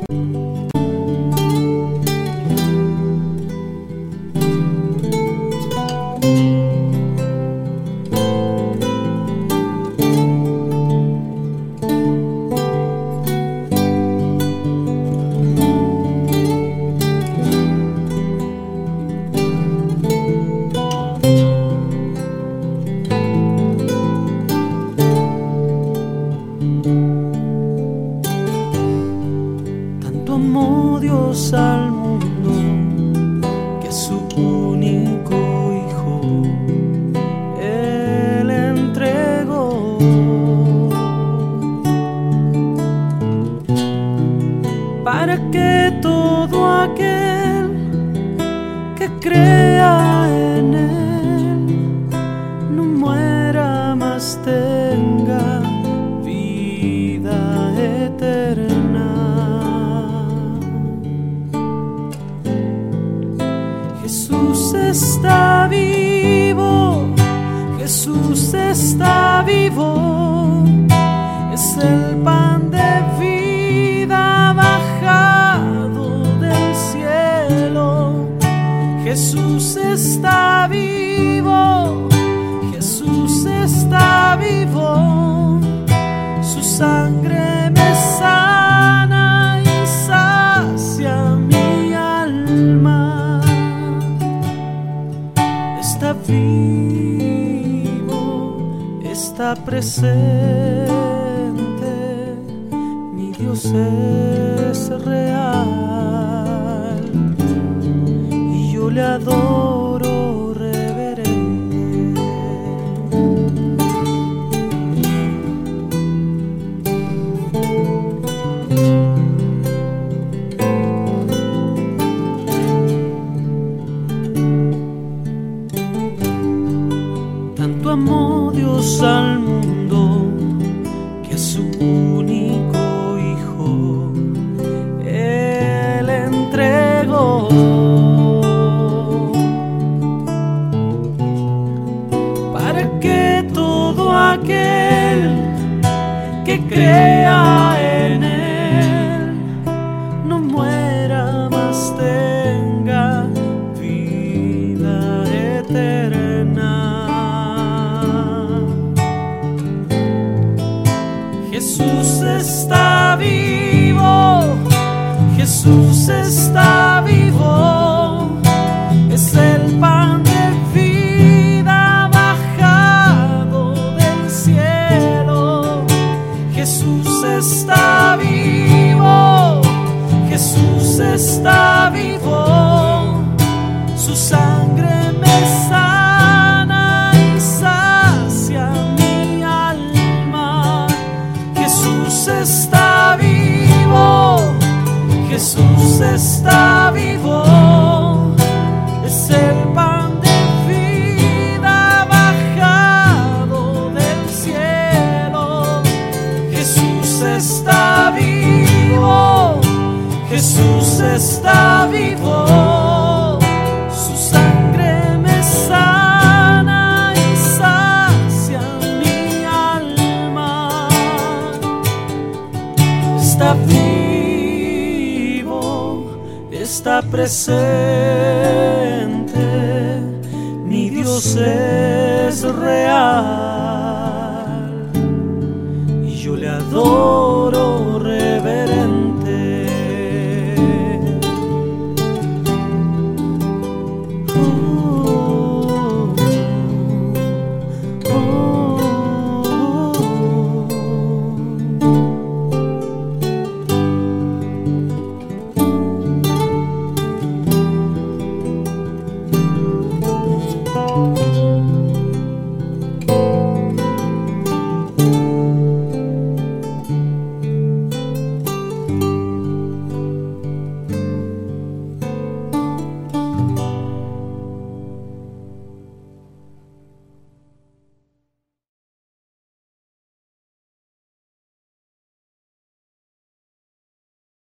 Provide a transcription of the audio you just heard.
Amó Dios al mundo que su único Hijo Él entregó, para que todo aquel que crea en Él no muera, mas tenga vida eterna. Jesús está vivo, Jesús está vivo, es el pan de vida bajado del cielo. Jesús está vivo, Jesús está vivo, su sangre me sana y sacia mi alma. Está vivo, está presente, mi Dios es real y yo le adoro reverente. Tanto amó Dios al mundo que a su único Hijo Él entregó, para que todo aquel que crea en Él no muera, mas tenga vida eterna. Jesús está vivo, Jesús está vivo, es el pan de vida bajado del cielo. Jesús está vivo, Jesús está vivo, su sangre me sana y sacia mi alma. Jesús está vivo, Jesús está vivo, es el pan de vida bajado del cielo. Jesús está vivo, Jesús está vivo, su sangre me sana y sacia mi alma. Está vivo, está presente, mi Dios es real y yo le adoro